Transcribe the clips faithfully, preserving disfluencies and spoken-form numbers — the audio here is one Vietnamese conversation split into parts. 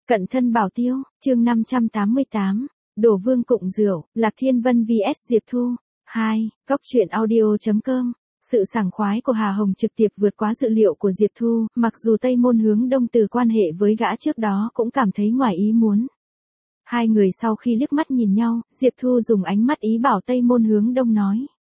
Cận thân bảo tiêu, chương năm trăm tám mươi tám, Đổ Vương Cụng Rượu, Lạc Thiên Vân vs Diệp Thu. hai. Góc truyện audio chấm com. Sự sảng khoái của Hà Hồng trực tiếp vượt quá dự liệu của Diệp Thu, mặc dù Tây Môn Hướng Đông từ quan hệ với gã trước đó cũng cảm thấy ngoài ý muốn. Hai người sau khi liếc mắt nhìn nhau, Diệp Thu dùng ánh mắt ý bảo Tây Môn Hướng Đông nói.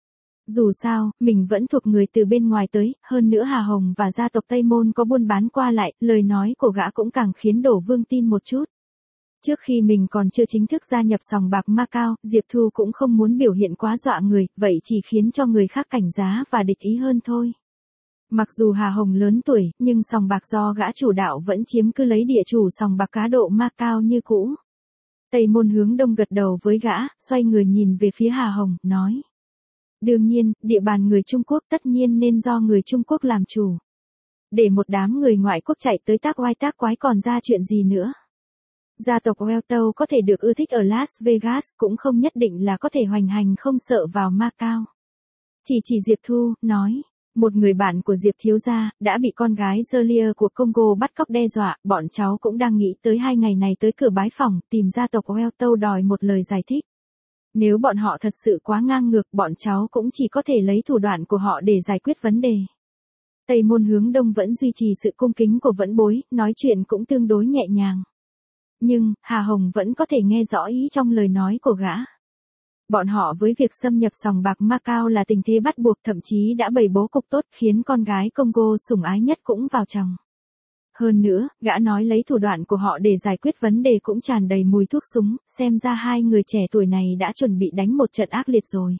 Dù sao, mình vẫn thuộc người từ bên ngoài tới, hơn nữa Hà Hồng và gia tộc Tây Môn có buôn bán qua lại, lời nói của gã cũng càng khiến Đổ Vương tin một chút. Trước khi mình còn chưa chính thức gia nhập sòng bạc Macau, Diệp Thu cũng không muốn biểu hiện quá dọa người, vậy chỉ khiến cho người khác cảnh giá và địch ý hơn thôi. Mặc dù Hà Hồng lớn tuổi, nhưng sòng bạc do gã chủ đạo vẫn chiếm cứ lấy địa chủ sòng bạc cá độ Macau như cũ. Tây Môn Hướng Đông gật đầu với gã, xoay người nhìn về phía Hà Hồng, nói. Đương nhiên, địa bàn người Trung Quốc tất nhiên nên do người Trung Quốc làm chủ. Để một đám người ngoại quốc chạy tới tác oai tác quái còn ra chuyện gì nữa. Gia tộc Welto có thể được ưa thích ở Las Vegas cũng không nhất định là có thể hoành hành không sợ vào Macau. Chỉ chỉ Diệp Thu, nói. Một người bạn của Diệp thiếu gia đã bị con gái Julia của Congo bắt cóc đe dọa, bọn cháu cũng đang nghĩ tới hai ngày này tới cửa bái phỏng tìm gia tộc Welto đòi một lời giải thích. Nếu bọn họ thật sự quá ngang ngược, bọn cháu cũng chỉ có thể lấy thủ đoạn của họ để giải quyết vấn đề. Tây Môn Hướng Đông vẫn duy trì sự cung kính của Vẫn Bối, nói chuyện cũng tương đối nhẹ nhàng. Nhưng, Hà Hồng vẫn có thể nghe rõ ý trong lời nói của gã. Bọn họ với việc xâm nhập sòng bạc Macau là tình thế bắt buộc, thậm chí đã bày bố cục tốt khiến con gái Congo sủng ái nhất cũng vào chồng. Hơn nữa, gã nói lấy thủ đoạn của họ để giải quyết vấn đề cũng tràn đầy mùi thuốc súng, xem ra hai người trẻ tuổi này đã chuẩn bị đánh một trận ác liệt rồi.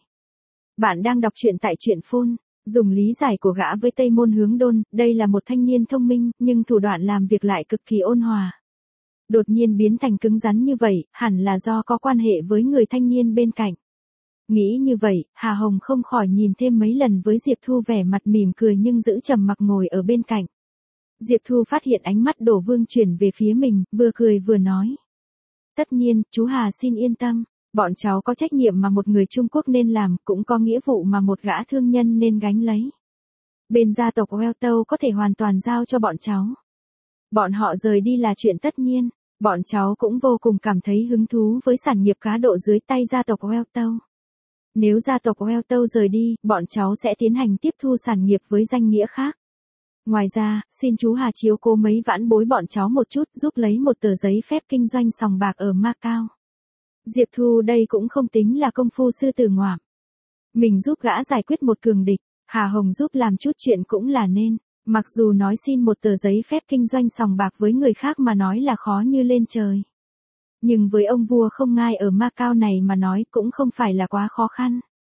Bạn đang đọc truyện tại truyện phone, dùng lý giải của gã với Tây Môn Hướng Đông, đây là một thanh niên thông minh, nhưng thủ đoạn làm việc lại cực kỳ ôn hòa. Đột nhiên biến thành cứng rắn như vậy, hẳn là do có quan hệ với người thanh niên bên cạnh. Nghĩ như vậy, Hà Hồng không khỏi nhìn thêm mấy lần với Diệp Thu vẻ mặt mỉm cười nhưng giữ trầm mặc ngồi ở bên cạnh. Diệp Thu phát hiện ánh mắt Đổ Vương chuyển về phía mình, vừa cười vừa nói. Tất nhiên, chú Hà xin yên tâm, bọn cháu có trách nhiệm mà một người Trung Quốc nên làm, cũng có nghĩa vụ mà một gã thương nhân nên gánh lấy. Bên gia tộc Welto có thể hoàn toàn giao cho bọn cháu. Bọn họ rời đi là chuyện tất nhiên, bọn cháu cũng vô cùng cảm thấy hứng thú với sản nghiệp cá độ dưới tay gia tộc Welto. Nếu gia tộc Welto rời đi, bọn cháu sẽ tiến hành tiếp thu sản nghiệp với danh nghĩa khác. Ngoài ra, xin chú Hà chiếu cố mấy vãn bối bọn cháu một chút, giúp lấy một tờ giấy phép kinh doanh sòng bạc ở Macau. Diệp Thu đây cũng không tính là công phu sư tử ngoạm. Mình giúp gã giải quyết một cường địch, Hà Hồng giúp làm chút chuyện cũng là nên. Mặc dù nói xin một tờ giấy phép kinh doanh sòng bạc với người khác mà nói là khó như lên trời. Nhưng với ông vua không ngai ở Macau này mà nói cũng không phải là quá khó khăn.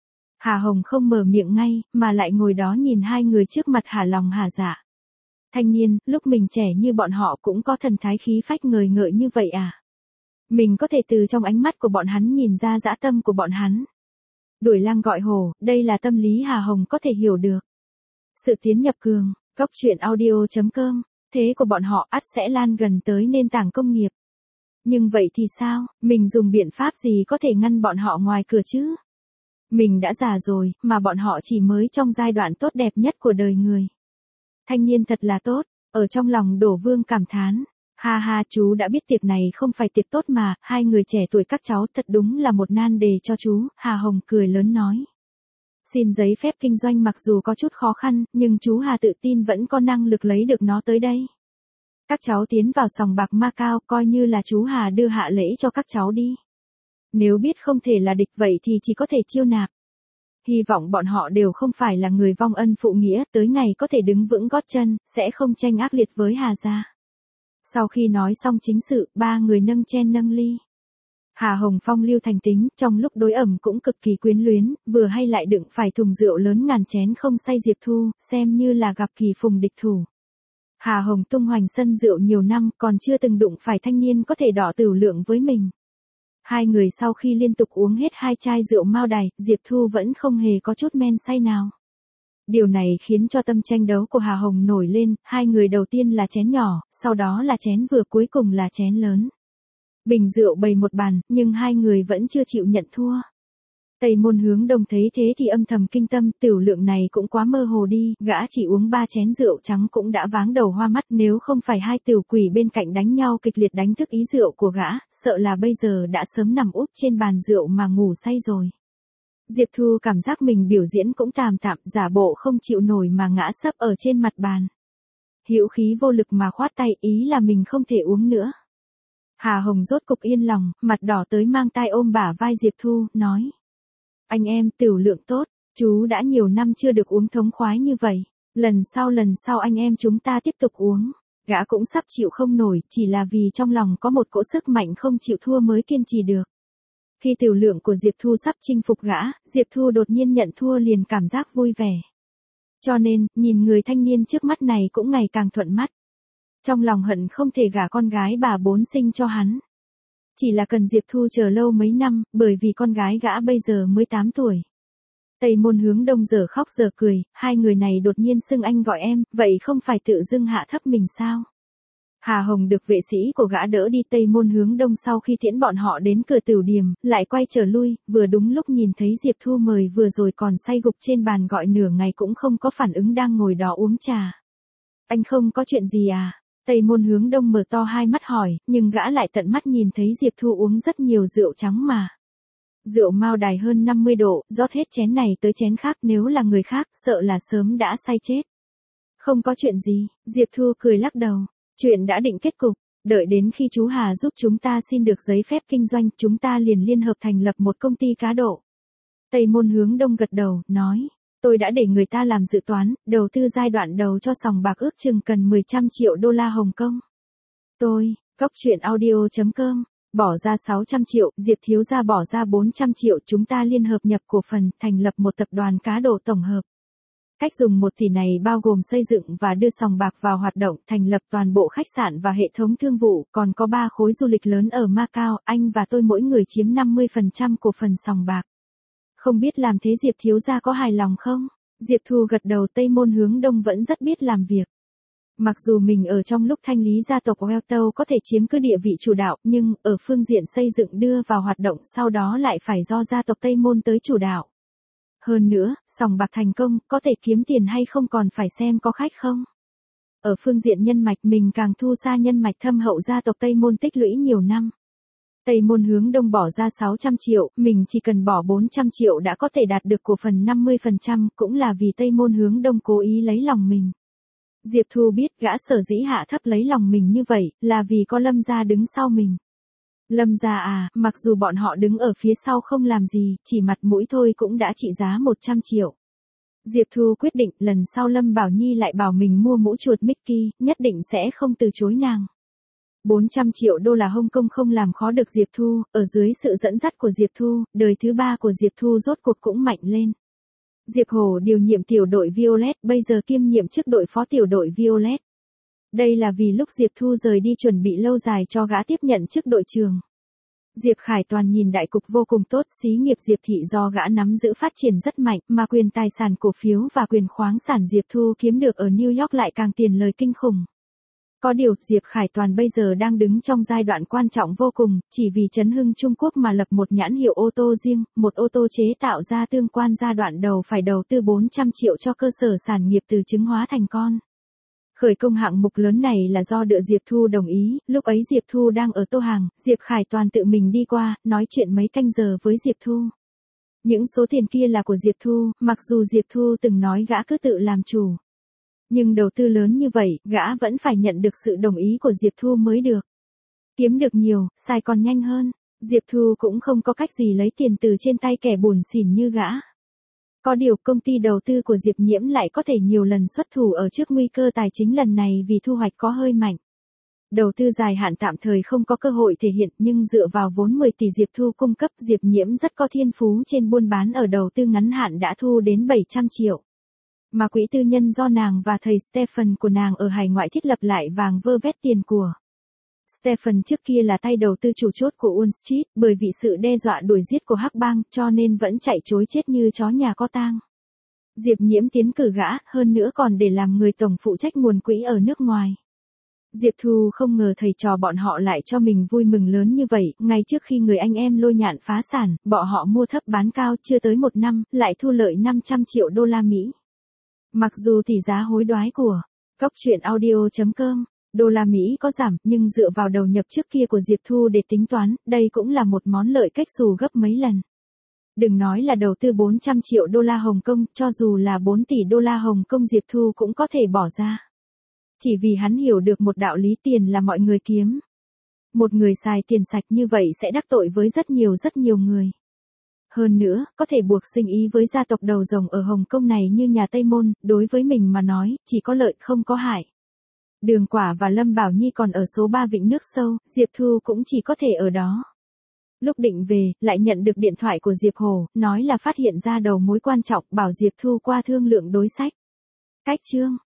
Hà Hồng không mở miệng ngay, mà lại ngồi đó nhìn hai người trước mặt hả lòng hả dạ. Thanh niên, lúc mình trẻ như bọn họ cũng có thần thái khí phách ngời ngợi như vậy à? Mình có thể từ trong ánh mắt của bọn hắn nhìn ra dã tâm của bọn hắn. Đuổi lang gọi hổ, đây là tâm lý Hà Hồng có thể hiểu được. Sự tiến nhập cường, góc truyện audio chấm com, thế của bọn họ ắt sẽ lan gần tới nền tảng công nghiệp. Nhưng vậy thì sao, mình dùng biện pháp gì có thể ngăn bọn họ ngoài cửa chứ? Mình đã già rồi, mà bọn họ chỉ mới trong giai đoạn tốt đẹp nhất của đời người. Thanh niên thật là tốt, ở trong lòng Đổ Vương cảm thán. Ha ha, chú đã biết tiệc này không phải tiệc tốt mà, hai người trẻ tuổi các cháu thật đúng là một nan đề cho chú, Hà Hồng cười lớn nói. Xin giấy phép kinh doanh mặc dù có chút khó khăn, nhưng chú Hà tự tin vẫn có năng lực lấy được nó tới đây. Các cháu tiến vào sòng bạc Macau coi như là chú Hà đưa hạ lễ cho các cháu đi. Nếu biết không thể là địch vậy thì chỉ có thể chiêu nạp. Hy vọng bọn họ đều không phải là người vong ân phụ nghĩa, tới ngày có thể đứng vững gót chân, sẽ không tranh ác liệt với Hà gia. Sau khi nói xong chính sự, ba người nâng chén nâng ly. Hà Hồng phong lưu thành tính, trong lúc đối ẩm cũng cực kỳ quyến luyến, vừa hay lại đựng phải thùng rượu lớn ngàn chén không say Diệp Thu, xem như là gặp kỳ phùng địch thủ. Hà Hồng tung hoành sân rượu nhiều năm, còn chưa từng đụng phải thanh niên có thể đỏ tửu lượng với mình. Hai người sau khi liên tục uống hết hai chai rượu mao đài, Diệp Thu vẫn không hề có chút men say nào. Điều này khiến cho tâm tranh đấu của Hà Hồng nổi lên, hai người đầu tiên là chén nhỏ, sau đó là chén vừa, cuối cùng là chén lớn. Bình rượu bày một bàn, nhưng hai người vẫn chưa chịu nhận thua. Tây Môn Hướng Đông thấy thế thì âm thầm kinh tâm, tiểu lượng này cũng quá mơ hồ đi, gã chỉ uống ba chén rượu trắng cũng đã váng đầu hoa mắt, nếu không phải hai tiểu quỷ bên cạnh đánh nhau kịch liệt đánh thức ý rượu của gã, sợ là bây giờ đã sớm nằm úp trên bàn rượu mà ngủ say rồi. Diệp Thu cảm giác mình biểu diễn cũng tạm tạm, giả bộ không chịu nổi mà ngã sấp ở trên mặt bàn. Hữu khí vô lực mà khoát tay, ý là mình không thể uống nữa. Hà Hồng rốt cục yên lòng, mặt đỏ tới mang tay ôm bả vai Diệp Thu, nói. Anh em, tiểu lượng tốt, chú đã nhiều năm chưa được uống thống khoái như vậy. Lần sau lần sau anh em chúng ta tiếp tục uống. Gã cũng sắp chịu không nổi, chỉ là vì trong lòng có một cỗ sức mạnh không chịu thua mới kiên trì được. Khi tiểu lượng của Diệp Thu sắp chinh phục gã, Diệp Thu đột nhiên nhận thua liền cảm giác vui vẻ. Cho nên, nhìn người thanh niên trước mắt này cũng ngày càng thuận mắt. Trong lòng hận không thể gả con gái bà bốn sinh cho hắn. Chỉ là cần Diệp Thu chờ lâu mấy năm, bởi vì con gái gã bây giờ mới tám tuổi. Tây Môn Hướng Đông giờ khóc giờ cười, hai người này đột nhiên xưng anh gọi em, vậy không phải tự dưng hạ thấp mình sao? Hà Hồng được vệ sĩ của gã đỡ đi. Tây Môn Hướng Đông sau khi tiễn bọn họ đến cửa tửu điềm, lại quay trở lui, vừa đúng lúc nhìn thấy Diệp Thu mời vừa rồi còn say gục trên bàn gọi nửa ngày cũng không có phản ứng đang ngồi đó uống trà. Anh không có chuyện gì à? Tây Môn Hướng Đông mở to hai mắt hỏi, nhưng gã lại tận mắt nhìn thấy Diệp Thu uống rất nhiều rượu trắng mà. Rượu Mao Đài hơn năm mươi độ, rót hết chén này tới chén khác, nếu là người khác, sợ là sớm đã say chết. Không có chuyện gì, Diệp Thu cười lắc đầu. Chuyện đã định kết cục, đợi đến khi chú Hà giúp chúng ta xin được giấy phép kinh doanh, chúng ta liền liên hợp thành lập một công ty cá độ. Tây Môn Hướng Đông gật đầu, nói, tôi đã để người ta làm dự toán, đầu tư giai đoạn đầu cho sòng bạc ước chừng cần mười trăm triệu đô la Hồng Kông. Tôi, Cóc Truyện Audio chấm com, bỏ ra sáu trăm triệu, Diệp thiếu gia bỏ ra bốn trăm triệu, chúng ta liên hợp nhập cổ phần, thành lập một tập đoàn cá độ tổng hợp. Cách dùng một tỷ này bao gồm xây dựng và đưa sòng bạc vào hoạt động, thành lập toàn bộ khách sạn và hệ thống thương vụ, còn có ba khối du lịch lớn ở Macau, anh và tôi mỗi người chiếm năm mươi phần trăm cổ phần sòng bạc. Không biết làm thế Diệp thiếu gia có hài lòng không? Diệp Thu gật đầu. Tây Môn Hướng Đông vẫn rất biết làm việc. Mặc dù mình ở trong lúc thanh lý gia tộc Welto có thể chiếm cứ địa vị chủ đạo, nhưng ở phương diện xây dựng đưa vào hoạt động sau đó lại phải do gia tộc Tây Môn tới chủ đạo. Hơn nữa, sòng bạc thành công, có thể kiếm tiền hay không còn phải xem có khách không. Ở phương diện nhân mạch mình càng thu xa nhân mạch thâm hậu gia tộc Tây Môn tích lũy nhiều năm. Tây Môn Hướng Đông bỏ ra sáu trăm triệu, mình chỉ cần bỏ bốn trăm triệu đã có thể đạt được cổ phần năm mươi phần trăm, cũng là vì Tây Môn Hướng Đông cố ý lấy lòng mình. Diệp Thu biết gã sở dĩ hạ thấp lấy lòng mình như vậy, là vì có Lâm gia đứng sau mình. Lâm gia à, mặc dù bọn họ đứng ở phía sau không làm gì, chỉ mặt mũi thôi cũng đã trị giá một trăm triệu. Diệp Thu quyết định lần sau Lâm Bảo Nhi lại bảo mình mua mũ chuột Mickey, nhất định sẽ không từ chối nàng. bốn trăm triệu đô la Hồng Kông không làm khó được Diệp Thu, ở dưới sự dẫn dắt của Diệp Thu, đời thứ ba của Diệp Thu rốt cuộc cũng mạnh lên. Diệp Hổ điều nhiệm tiểu đội Violet, bây giờ kiêm nhiệm chức đội phó tiểu đội Violet. Đây là vì lúc Diệp Thu rời đi chuẩn bị lâu dài cho gã tiếp nhận chức đội trưởng. Diệp Khải Toàn nhìn đại cục vô cùng tốt, xí nghiệp Diệp Thị do gã nắm giữ phát triển rất mạnh, mà quyền tài sản cổ phiếu và quyền khoáng sản Diệp Thu kiếm được ở New York lại càng tiền lời kinh khủng. Có điều, Diệp Khải Toàn bây giờ đang đứng trong giai đoạn quan trọng vô cùng, chỉ vì chấn hưng Trung Quốc mà lập một nhãn hiệu ô tô riêng, một ô tô chế tạo ra tương quan giai đoạn đầu phải đầu tư bốn trăm triệu cho cơ sở sản nghiệp từ trứng hóa thành con. Khởi công hạng mục lớn này là do đựa Diệp Thu đồng ý, lúc ấy Diệp Thu đang ở Tô Hàng, Diệp Khải Toàn tự mình đi qua, nói chuyện mấy canh giờ với Diệp Thu. Những số tiền kia là của Diệp Thu, mặc dù Diệp Thu từng nói gã cứ tự làm chủ. Nhưng đầu tư lớn như vậy, gã vẫn phải nhận được sự đồng ý của Diệp Thu mới được. Kiếm được nhiều, xài còn nhanh hơn, Diệp Thu cũng không có cách gì lấy tiền từ trên tay kẻ buồn xỉn như gã. Có điều công ty đầu tư của Diệp Nhiễm lại có thể nhiều lần xuất thủ ở trước nguy cơ tài chính lần này vì thu hoạch có hơi mạnh. Đầu tư dài hạn tạm thời không có cơ hội thể hiện, nhưng dựa vào vốn mười tỷ Diệp Thu cung cấp, Diệp Nhiễm rất có thiên phú trên buôn bán, ở đầu tư ngắn hạn đã thu đến bảy trăm triệu. Mà quỹ tư nhân do nàng và thầy Stephen của nàng ở hải ngoại thiết lập lại vàng vơ vét tiền của. Stephen trước kia là tay đầu tư chủ chốt của Wall Street, bởi vì sự đe dọa đuổi giết của Hắc Bang, cho nên vẫn chạy trối chết như chó nhà có tang. Diệp Nhiễm tiến cử gã, hơn nữa còn để làm người tổng phụ trách nguồn quỹ ở nước ngoài. Diệp Thu không ngờ thầy trò bọn họ lại cho mình vui mừng lớn như vậy, ngay trước khi người anh em Lôi Nhạn phá sản, bọn họ mua thấp bán cao chưa tới một năm, lại thu lợi năm trăm triệu đô la Mỹ. Mặc dù tỷ giá hối đoái của Cóc Truyện Audio chấm com, đô la Mỹ có giảm, nhưng dựa vào đầu nhập trước kia của Diệp Thu để tính toán, đây cũng là một món lợi cách xù gấp mấy lần. Đừng nói là đầu tư bốn trăm triệu đô la Hồng Kông, cho dù là bốn tỷ đô la Hồng Kông Diệp Thu cũng có thể bỏ ra. Chỉ vì hắn hiểu được một đạo lý, tiền là mọi người kiếm. Một người xài tiền sạch như vậy sẽ đắc tội với rất nhiều rất nhiều người. Hơn nữa, có thể buộc sinh ý với gia tộc đầu rồng ở Hồng Kông này như nhà Tây Môn, đối với mình mà nói, chỉ có lợi không có hại. Đường Quả và Lâm Bảo Nhi còn ở số ba Vịnh Nước Sâu, Diệp Thu cũng chỉ có thể ở đó. Lúc định về, lại nhận được điện thoại của Diệp Hồ, nói là phát hiện ra đầu mối quan trọng, bảo Diệp Thu qua thương lượng đối sách. Cách chương